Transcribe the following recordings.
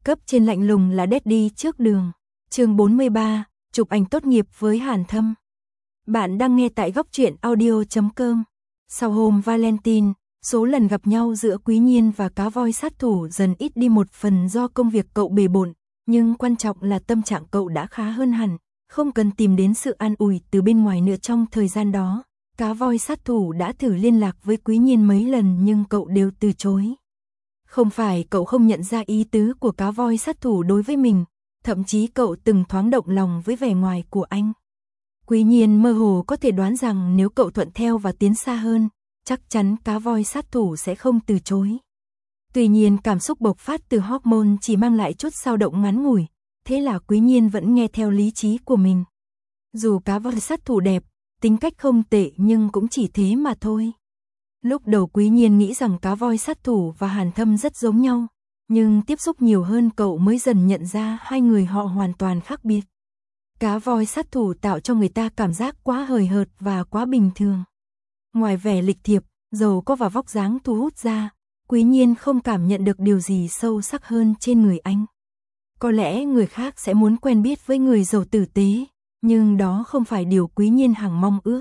Cấp trên lạnh lùng là Daddy trước đường. Chương 43, chụp ảnh tốt nghiệp với Hàn Thâm. Bạn đang nghe tại góc truyện audio.com. Sau hôm Valentine, số lần gặp nhau giữa Quý Nhiên và cá voi sát thủ dần ít đi một phần do công việc cậu bề bộn, nhưng quan trọng là tâm trạng cậu đã khá hơn hẳn, không cần tìm đến sự an ủi từ bên ngoài nữa. Trong thời gian đó, cá voi sát thủ đã thử liên lạc với Quý Nhiên mấy lần nhưng cậu đều từ chối. Không phải cậu không nhận ra ý tứ của cá voi sát thủ đối với mình, thậm chí cậu từng thoáng động lòng với vẻ ngoài của anh. Quý Nhiên mơ hồ có thể đoán rằng nếu cậu thuận theo và tiến xa hơn, chắc chắn cá voi sát thủ sẽ không từ chối. Tuy nhiên cảm xúc bộc phát từ hormone chỉ mang lại chút dao động ngắn ngủi, thế là Quý Nhiên vẫn nghe theo lý trí của mình. Dù cá voi sát thủ đẹp, tính cách không tệ nhưng cũng chỉ thế mà thôi. Lúc đầu Quý Nhiên nghĩ rằng cá voi sát thủ và Hàn Thâm rất giống nhau, nhưng tiếp xúc nhiều hơn cậu mới dần nhận ra hai người họ hoàn toàn khác biệt. Cá voi sát thủ tạo cho người ta cảm giác quá hời hợt và quá bình thường. Ngoài vẻ lịch thiệp, giàu có và vóc dáng thu hút ra, Quý Nhiên không cảm nhận được điều gì sâu sắc hơn trên người anh. Có lẽ người khác sẽ muốn quen biết với người giàu tử tế, nhưng đó không phải điều Quý Nhiên hằng mong ước.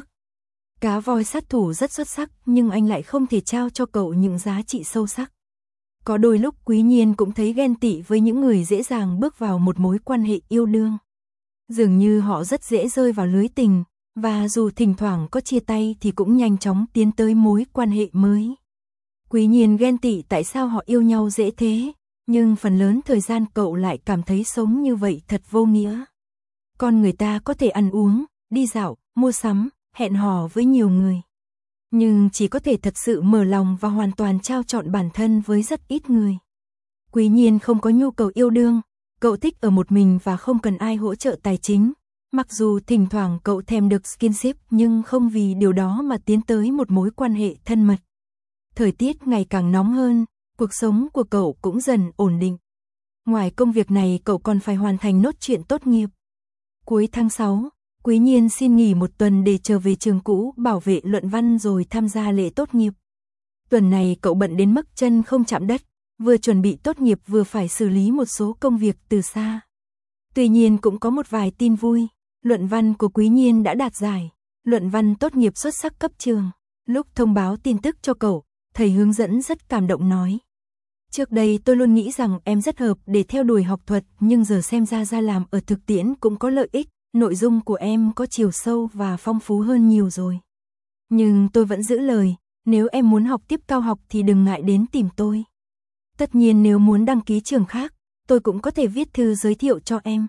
Cá voi sát thủ rất xuất sắc nhưng anh lại không thể trao cho cậu những giá trị sâu sắc. Có đôi lúc Quý Nhiên cũng thấy ghen tị với những người dễ dàng bước vào một mối quan hệ yêu đương. Dường như họ rất dễ rơi vào lưới tình, và dù thỉnh thoảng có chia tay thì cũng nhanh chóng tiến tới mối quan hệ mới. Quý Nhiên ghen tị tại sao họ yêu nhau dễ thế, nhưng phần lớn thời gian cậu lại cảm thấy sống như vậy thật vô nghĩa. Con người ta có thể ăn uống, đi dạo, mua sắm, hẹn hò với nhiều người, nhưng chỉ có thể thật sự mở lòng và hoàn toàn trao trọn bản thân với rất ít người. Quý Nhiên không có nhu cầu yêu đương, cậu thích ở một mình và không cần ai hỗ trợ tài chính. Mặc dù thỉnh thoảng cậu thèm được skinship nhưng không vì điều đó mà tiến tới một mối quan hệ thân mật. Thời tiết ngày càng nóng hơn, cuộc sống của cậu cũng dần ổn định. Ngoài công việc này cậu còn phải hoàn thành nốt chuyện tốt nghiệp. Cuối tháng 6, Quý Nhiên xin nghỉ một tuần để trở về trường cũ bảo vệ luận văn rồi tham gia lễ tốt nghiệp. Tuần này cậu bận đến mức chân không chạm đất, vừa chuẩn bị tốt nghiệp vừa phải xử lý một số công việc từ xa. Tuy nhiên cũng có một vài tin vui, luận văn của Quý Nhiên đã đạt giải, luận văn tốt nghiệp xuất sắc cấp trường. Lúc thông báo tin tức cho cậu, thầy hướng dẫn rất cảm động nói: "Trước đây tôi luôn nghĩ rằng em rất hợp để theo đuổi học thuật, nhưng giờ xem ra làm ở thực tiễn cũng có lợi ích. Nội dung của em có chiều sâu và phong phú hơn nhiều rồi. Nhưng tôi vẫn giữ lời, nếu em muốn học tiếp cao học thì đừng ngại đến tìm tôi. Tất nhiên nếu muốn đăng ký trường khác, tôi cũng có thể viết thư giới thiệu cho em.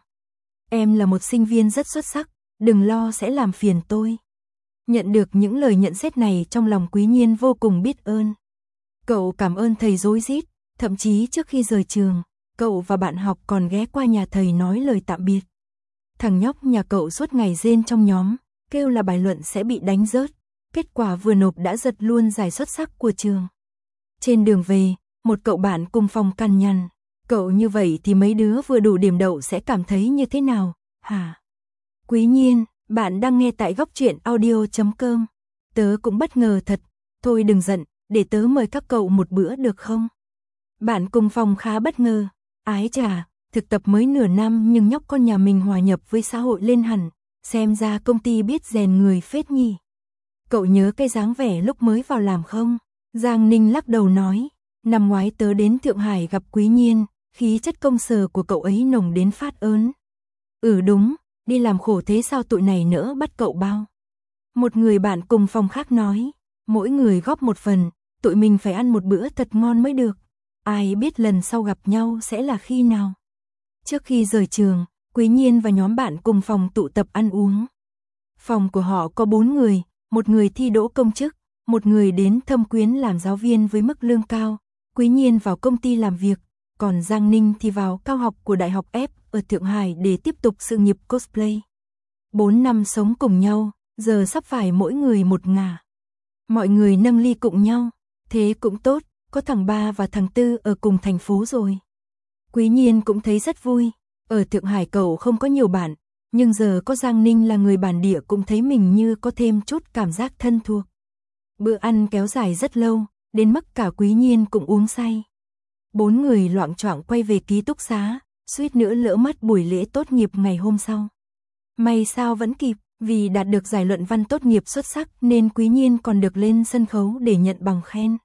Em là một sinh viên rất xuất sắc, đừng lo sẽ làm phiền tôi." Nhận được những lời nhận xét này trong lòng Quý Nhiên vô cùng biết ơn. Cậu cảm ơn thầy rối rít, thậm chí trước khi rời trường, cậu và bạn học còn ghé qua nhà thầy nói lời tạm biệt. Thằng nhóc nhà cậu suốt ngày rên trong nhóm, kêu là bài luận sẽ bị đánh rớt, kết quả vừa nộp đã giật luôn giải xuất sắc của trường. Trên đường về, một cậu bạn cùng phòng cằn nhằn: "Cậu như vậy thì mấy đứa vừa đủ điểm đậu sẽ cảm thấy như thế nào, hả?" Quý Nhiên, bạn đang nghe tại góc truyện audio.com. Tớ cũng bất ngờ thật, thôi đừng giận, để tớ mời các cậu một bữa được không? Bạn cùng phòng khá bất ngờ: "Ái chà, thực tập mới nửa năm nhưng nhóc con nhà mình hòa nhập với xã hội lên hẳn, xem ra công ty biết rèn người phết nhỉ. Cậu nhớ cái dáng vẻ lúc mới vào làm không?" Giang Ninh lắc đầu nói: "Năm ngoái tớ đến Thượng Hải gặp Quý Nhiên, khí chất công sở của cậu ấy nồng đến phát ớn." "Ừ đúng, đi làm khổ thế sao tụi này nỡ bắt cậu bao?" Một người bạn cùng phòng khác nói: "Mỗi người góp một phần, tụi mình phải ăn một bữa thật ngon mới được. Ai biết lần sau gặp nhau sẽ là khi nào." Trước khi rời trường, Quý Nhiên và nhóm bạn cùng phòng tụ tập ăn uống. Phòng của họ có 4 người, một người thi đỗ công chức, một người đến Thâm Quyến làm giáo viên với mức lương cao, Quý Nhiên vào công ty làm việc, còn Giang Ninh thì vào cao học của Đại học F ở Thượng Hải để tiếp tục sự nghiệp cosplay. 4 năm sống cùng nhau, giờ sắp phải mỗi người một ngả. Mọi người nâng ly cùng nhau, thế cũng tốt, có thằng Ba và thằng Tư ở cùng thành phố rồi. Quý Nhiên cũng thấy rất vui, ở Thượng Hải cậu không có nhiều bạn, nhưng giờ có Giang Ninh là người bản địa cũng thấy mình như có thêm chút cảm giác thân thuộc. Bữa ăn kéo dài rất lâu, đến mức cả Quý Nhiên cũng uống say. 4 người loạng choạng quay về ký túc xá, suýt nữa lỡ mất buổi lễ tốt nghiệp ngày hôm sau. May sao vẫn kịp, vì đạt được giải luận văn tốt nghiệp xuất sắc nên Quý Nhiên còn được lên sân khấu để nhận bằng khen.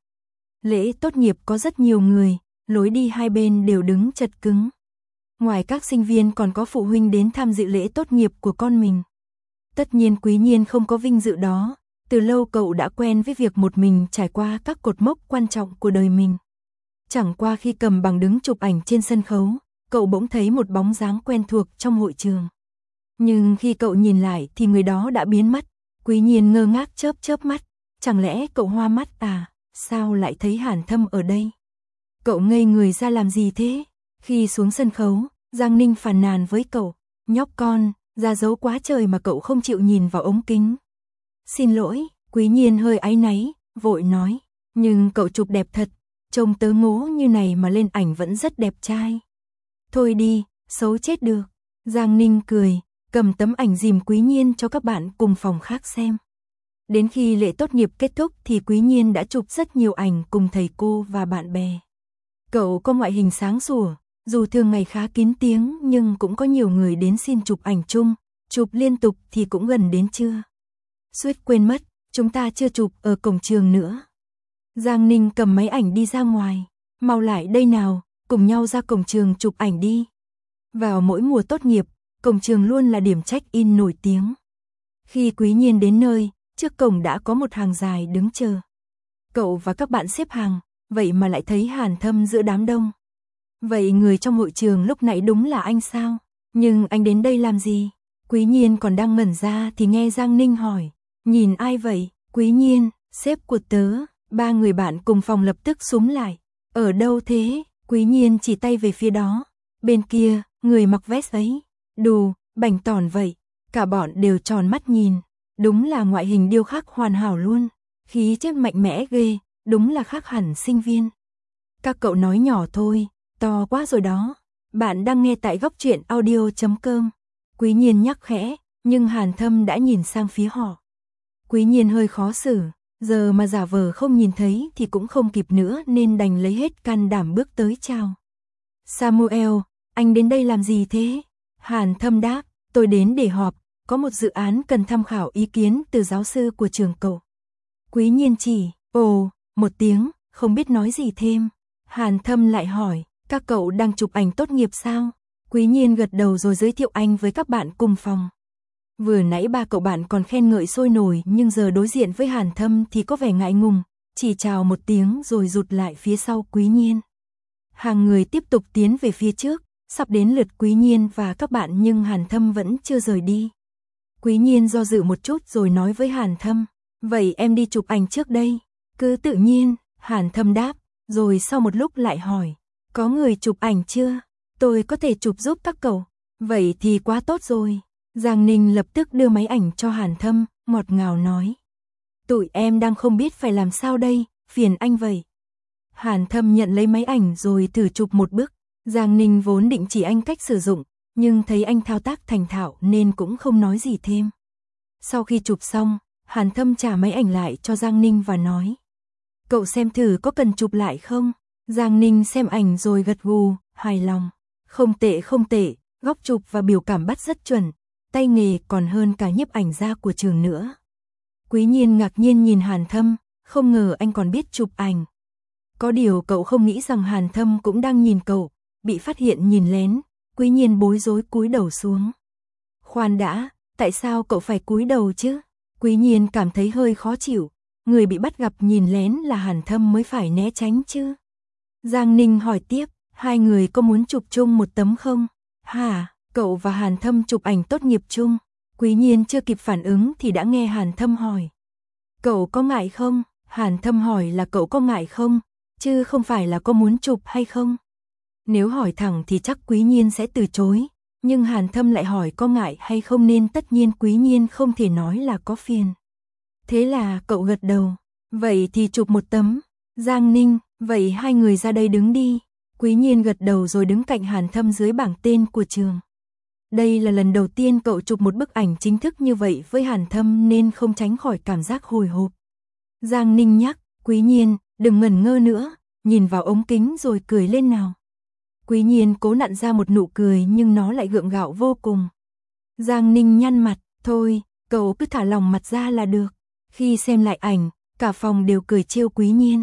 Lễ tốt nghiệp có rất nhiều người, lối đi hai bên đều đứng chật cứng. Ngoài các sinh viên còn có phụ huynh đến tham dự lễ tốt nghiệp của con mình. Tất nhiên Quý Nhiên không có vinh dự đó, từ lâu cậu đã quen với việc một mình trải qua các cột mốc quan trọng của đời mình. Chẳng qua khi cầm bằng đứng chụp ảnh trên sân khấu, cậu bỗng thấy một bóng dáng quen thuộc trong hội trường. Nhưng khi cậu nhìn lại thì người đó đã biến mất. Quý Nhiên ngơ ngác chớp chớp mắt, chẳng lẽ cậu hoa mắt à, sao lại thấy Hàn Thâm ở đây? Cậu ngây người ra làm gì thế? Khi xuống sân khấu, Giang Ninh phàn nàn với cậu, nhóc con, ra dấu quá trời mà cậu không chịu nhìn vào ống kính. Xin lỗi, Quý Nhiên hơi áy náy, vội nói, nhưng cậu chụp đẹp thật, trông tớ ngố như này mà lên ảnh vẫn rất đẹp trai. Thôi đi, xấu chết được. Giang Ninh cười, cầm tấm ảnh dìm Quý Nhiên cho các bạn cùng phòng khác xem. Đến khi lễ tốt nghiệp kết thúc thì Quý Nhiên đã chụp rất nhiều ảnh cùng thầy cô và bạn bè. Cậu có ngoại hình sáng sủa, dù thường ngày khá kín tiếng nhưng cũng có nhiều người đến xin chụp ảnh chung, chụp liên tục thì cũng gần đến trưa. Suýt quên mất, chúng ta chưa chụp ở cổng trường nữa. Giang Ninh cầm máy ảnh đi ra ngoài, mau lại đây nào, cùng nhau ra cổng trường chụp ảnh đi. Vào mỗi mùa tốt nghiệp, cổng trường luôn là điểm check-in nổi tiếng. Khi Quý Nhiên đến nơi, trước cổng đã có một hàng dài đứng chờ. Cậu và các bạn xếp hàng, vậy mà lại thấy Hàn Thâm giữa đám đông. Vậy người trong hội trường lúc nãy đúng là anh sao? Nhưng anh đến đây làm gì? Quý Nhiên còn đang ngẩn ra thì nghe Giang Ninh hỏi, nhìn ai vậy? Quý Nhiên, sếp của tớ. 3 người bạn cùng phòng lập tức xúm lại. Ở đâu thế? Quý Nhiên chỉ tay về phía đó. Bên kia, người mặc vest ấy. Đù, bảnh tỏn vậy. Cả bọn đều tròn mắt nhìn. Đúng là ngoại hình điêu khắc hoàn hảo luôn. Khí chất mạnh mẽ ghê, đúng là khác hẳn sinh viên. Các cậu nói nhỏ thôi, to quá rồi đó. Bạn đang nghe tại góc truyện audio.com. Quý Nhiên nhắc khẽ, nhưng Hàn Thâm đã nhìn sang phía họ. Quý Nhiên hơi khó xử, giờ mà giả vờ không nhìn thấy thì cũng không kịp nữa nên đành lấy hết can đảm bước tới chào. Samuel, anh đến đây làm gì thế? Hàn Thâm đáp, tôi đến để họp, có một dự án cần tham khảo ý kiến từ giáo sư của trường cậu. Quý Nhiên chỉ, một tiếng, không biết nói gì thêm. Hàn Thâm lại hỏi, các cậu đang chụp ảnh tốt nghiệp sao? Quý Nhiên gật đầu rồi giới thiệu anh với các bạn cùng phòng. Vừa nãy 3 cậu bạn còn khen ngợi sôi nổi nhưng giờ đối diện với Hàn Thâm thì có vẻ ngại ngùng, chỉ chào một tiếng rồi rụt lại phía sau Quý Nhiên. Hàng người tiếp tục tiến về phía trước, sắp đến lượt Quý Nhiên và các bạn nhưng Hàn Thâm vẫn chưa rời đi. Quý Nhiên do dự một chút rồi nói với Hàn Thâm, vậy em đi chụp ảnh trước đây. Cứ tự nhiên, Hàn Thâm đáp, rồi sau một lúc lại hỏi, có người chụp ảnh chưa? Tôi có thể chụp giúp các cậu. Vậy thì quá tốt rồi. Giang Ninh lập tức đưa máy ảnh cho Hàn Thâm, ngọt ngào nói. Tụi em đang không biết phải làm sao đây, phiền anh vậy. Hàn Thâm nhận lấy máy ảnh rồi thử chụp một bức. Giang Ninh vốn định chỉ anh cách sử dụng, nhưng thấy anh thao tác thành thạo nên cũng không nói gì thêm. Sau khi chụp xong, Hàn Thâm trả máy ảnh lại cho Giang Ninh và nói. Cậu xem thử có cần chụp lại không? Giang Ninh xem ảnh rồi gật gù, hài lòng. Không tệ, góc chụp và biểu cảm bắt rất chuẩn. Tay nghề còn hơn cả nhiếp ảnh gia của trường nữa. Quý Nhiên ngạc nhiên nhìn Hàn Thâm, không ngờ anh còn biết chụp ảnh. Có điều cậu không nghĩ rằng Hàn Thâm cũng đang nhìn cậu, bị phát hiện nhìn lén, Quý Nhiên bối rối cúi đầu xuống. Khoan đã, tại sao cậu phải cúi đầu chứ? Quý Nhiên cảm thấy hơi khó chịu, người bị bắt gặp nhìn lén là Hàn Thâm mới phải né tránh chứ. Giang Ninh hỏi tiếp, hai người có muốn chụp chung một tấm không? Hả? Cậu và Hàn Thâm chụp ảnh tốt nghiệp chung. Quý Nhiên chưa kịp phản ứng thì đã nghe Hàn Thâm hỏi. Cậu có ngại không? Hàn Thâm hỏi là cậu có ngại không, chứ không phải là có muốn chụp hay không. Nếu hỏi thẳng thì chắc Quý Nhiên sẽ từ chối, nhưng Hàn Thâm lại hỏi có ngại hay không nên tất nhiên Quý Nhiên không thể nói là có phiền. Thế là cậu gật đầu. Vậy thì chụp một tấm. Giang Ninh, vậy hai người ra đây đứng đi. Quý Nhiên gật đầu rồi đứng cạnh Hàn Thâm dưới bảng tên của trường. Đây là lần đầu tiên cậu chụp một bức ảnh chính thức như vậy với Hàn Thâm nên không tránh khỏi cảm giác hồi hộp. Giang Ninh nhắc, Quý Nhiên, đừng ngẩn ngơ nữa, nhìn vào ống kính rồi cười lên nào. Quý Nhiên cố nặn ra một nụ cười nhưng nó lại gượng gạo vô cùng. Giang Ninh nhăn mặt, thôi, cậu cứ thả lỏng mặt ra là được. Khi xem lại ảnh, cả phòng đều cười trêu Quý Nhiên.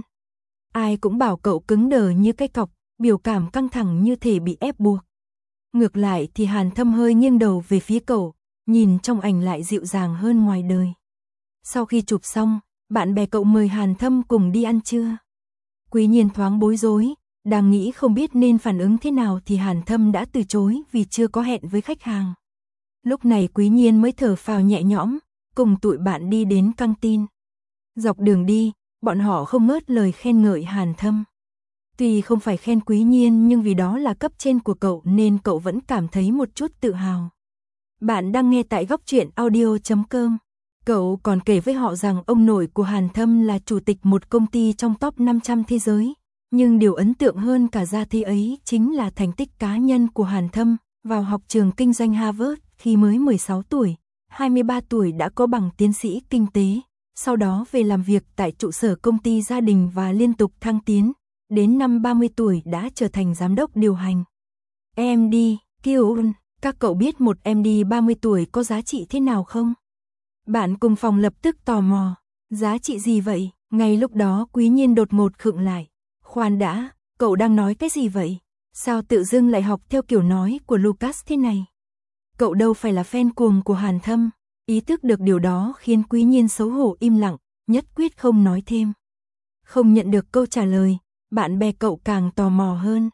Ai cũng bảo cậu cứng đờ như cái cọc, biểu cảm căng thẳng như thể bị ép buộc. Ngược lại thì Hàn Thâm hơi nghiêng đầu về phía cậu, nhìn trong ảnh lại dịu dàng hơn ngoài đời. Sau khi chụp xong, bạn bè cậu mời Hàn Thâm cùng đi ăn trưa. Quý Nhiên thoáng bối rối, đang nghĩ không biết nên phản ứng thế nào thì Hàn Thâm đã từ chối vì chưa có hẹn với khách hàng. Lúc này Quý Nhiên mới thở phào nhẹ nhõm, cùng tụi bạn đi đến căng tin. Dọc đường đi, bọn họ không ngớt lời khen ngợi Hàn Thâm. Tuy không phải khen Quý Nhiên nhưng vì đó là cấp trên của cậu nên cậu vẫn cảm thấy một chút tự hào. Bạn đang nghe tại góc truyện audio.com. Cậu còn kể với họ rằng ông nội của Hàn Thâm là chủ tịch một công ty trong top 500 thế giới. Nhưng điều ấn tượng hơn cả ra thế ấy chính là thành tích cá nhân của Hàn Thâm, vào học trường kinh doanh Harvard khi mới 16 tuổi, 23 tuổi đã có bằng tiến sĩ kinh tế, sau đó về làm việc tại trụ sở công ty gia đình và liên tục thăng tiến, đến năm 30 tuổi đã trở thành giám đốc điều hành. MD, Kyun, các cậu biết một MD 30 tuổi có giá trị thế nào không? Bạn cùng phòng lập tức tò mò, giá trị gì vậy? Ngay lúc đó Quý Nhiên đột ngột khựng lại. Khoan đã, cậu đang nói cái gì vậy? Sao tự dưng lại học theo kiểu nói của Lucas thế này? Cậu đâu phải là fan cuồng của Hàn Thâm. Ý thức được điều đó khiến Quý Nhiên xấu hổ im lặng, nhất quyết không nói thêm. Không nhận được câu trả lời, bạn bè cậu càng tò mò hơn.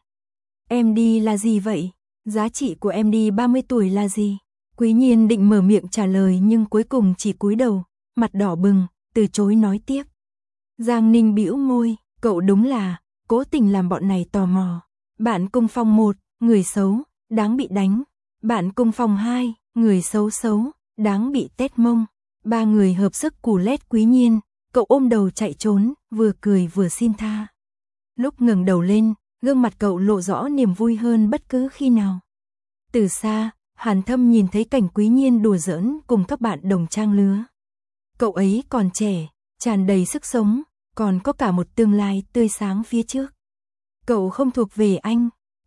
MD là gì vậy? Giá trị của MD 30 tuổi là gì? Quý Nhiên định mở miệng trả lời nhưng cuối cùng chỉ cúi đầu, mặt đỏ bừng, từ chối nói tiếp. Giang Ninh bĩu môi, cậu đúng là cố tình làm bọn này tò mò. Bạn cùng phòng 1, người xấu, đáng bị đánh. Bạn cùng phòng 2, người xấu xấu, đáng bị tét mông. 3 người hợp sức cù lét Quý Nhiên, cậu ôm đầu chạy trốn, vừa cười vừa xin tha. Lúc ngẩng đầu lên, gương mặt cậu lộ rõ niềm vui hơn bất cứ khi nào. Từ xa, Hàn Thâm nhìn thấy cảnh Quý Nhiên đùa giỡn cùng các bạn đồng trang lứa. Cậu ấy còn trẻ, tràn đầy sức sống, còn có cả một tương lai tươi sáng phía trước. Cậu không thuộc về anh.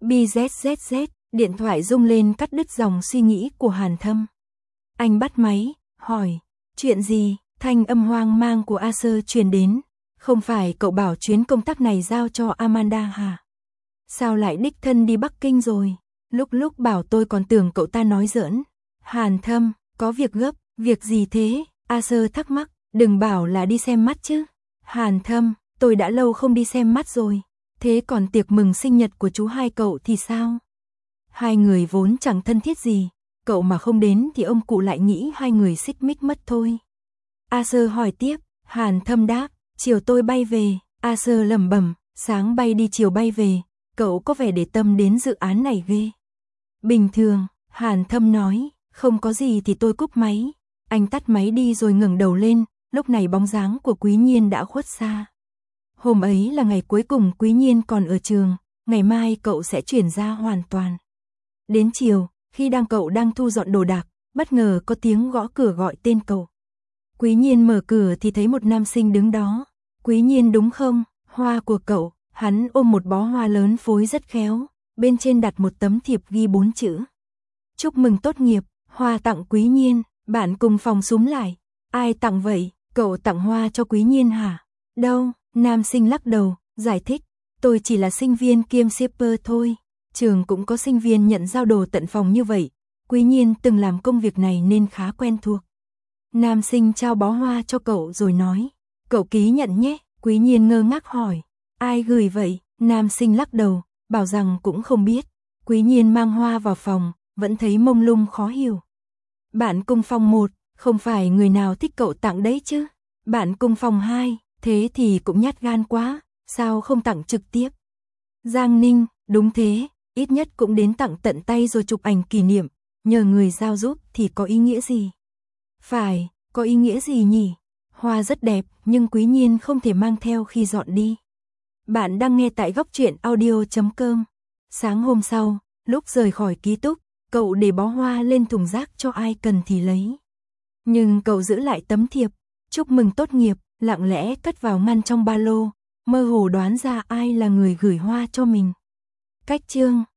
BZZZ, điện thoại rung lên cắt đứt dòng suy nghĩ của Hàn Thâm. Anh bắt máy, hỏi, chuyện gì? Thanh âm hoang mang của Acer truyền đến. Không phải cậu bảo chuyến công tác này giao cho Amanda hả? Sao lại đích thân đi Bắc Kinh rồi? Lúc bảo tôi còn tưởng cậu ta nói giỡn. Hàn Thâm, có việc gấp, việc gì thế? Acer thắc mắc, đừng bảo là đi xem mắt chứ. Hàn Thâm, tôi đã lâu không đi xem mắt rồi. Thế còn tiệc mừng sinh nhật của chú hai cậu thì sao? Hai người vốn chẳng thân thiết gì, cậu mà không đến thì ông cụ lại nghĩ hai người xích mích mất thôi. Acer hỏi tiếp, Hàn Thâm đáp, chiều tôi bay về. Acer lẩm bẩm, sáng bay đi chiều bay về, cậu có vẻ để tâm đến dự án này ghê. Bình thường, Hàn Thâm nói, không có gì thì tôi cúp máy. Anh tắt máy đi rồi ngẩng đầu lên, lúc này bóng dáng của Quý Nhiên đã khuất xa. Hôm ấy là ngày cuối cùng Quý Nhiên còn ở trường, ngày mai cậu sẽ chuyển ra hoàn toàn. Đến chiều, khi cậu đang thu dọn đồ đạc, bất ngờ có tiếng gõ cửa gọi tên cậu. Quý Nhiên mở cửa thì thấy một nam sinh đứng đó. Quý Nhiên đúng không? Hoa của cậu. Hắn ôm một bó hoa lớn phối rất khéo, bên trên đặt một tấm thiệp ghi 4 chữ. Chúc mừng tốt nghiệp, hoa tặng Quý Nhiên. Bạn cùng phòng súm lại. Ai tặng vậy? Cậu tặng hoa cho Quý Nhiên hả? Đâu? Nam sinh lắc đầu, giải thích. Tôi chỉ là sinh viên kiêm shipper thôi. Trường cũng có sinh viên nhận giao đồ tận phòng như vậy. Quý Nhiên từng làm công việc này nên khá quen thuộc. Nam sinh trao bó hoa cho cậu rồi nói. Cậu ký nhận nhé. Quý Nhiên ngơ ngác hỏi. Ai gửi vậy? Nam sinh lắc đầu, bảo rằng cũng không biết. Quý Nhiên mang hoa vào phòng, vẫn thấy mông lung khó hiểu. Bạn cùng phòng 1, không phải người nào thích cậu tặng đấy chứ. Bạn cùng phòng 2, thế thì cũng nhát gan quá, sao không tặng trực tiếp. Giang Ninh, đúng thế, ít nhất cũng đến tặng tận tay rồi chụp ảnh kỷ niệm, nhờ người giao giúp thì có ý nghĩa gì? Phải, có ý nghĩa gì nhỉ? Hoa rất đẹp, nhưng Quý Nhiên không thể mang theo khi dọn đi. Bạn đang nghe tại góc truyện audio.com. Sáng hôm sau, lúc rời khỏi ký túc, cậu để bó hoa lên thùng rác cho ai cần thì lấy. Nhưng cậu giữ lại tấm thiệp, chúc mừng tốt nghiệp, lặng lẽ cất vào ngăn trong ba lô, mơ hồ đoán ra ai là người gửi hoa cho mình. Cách chương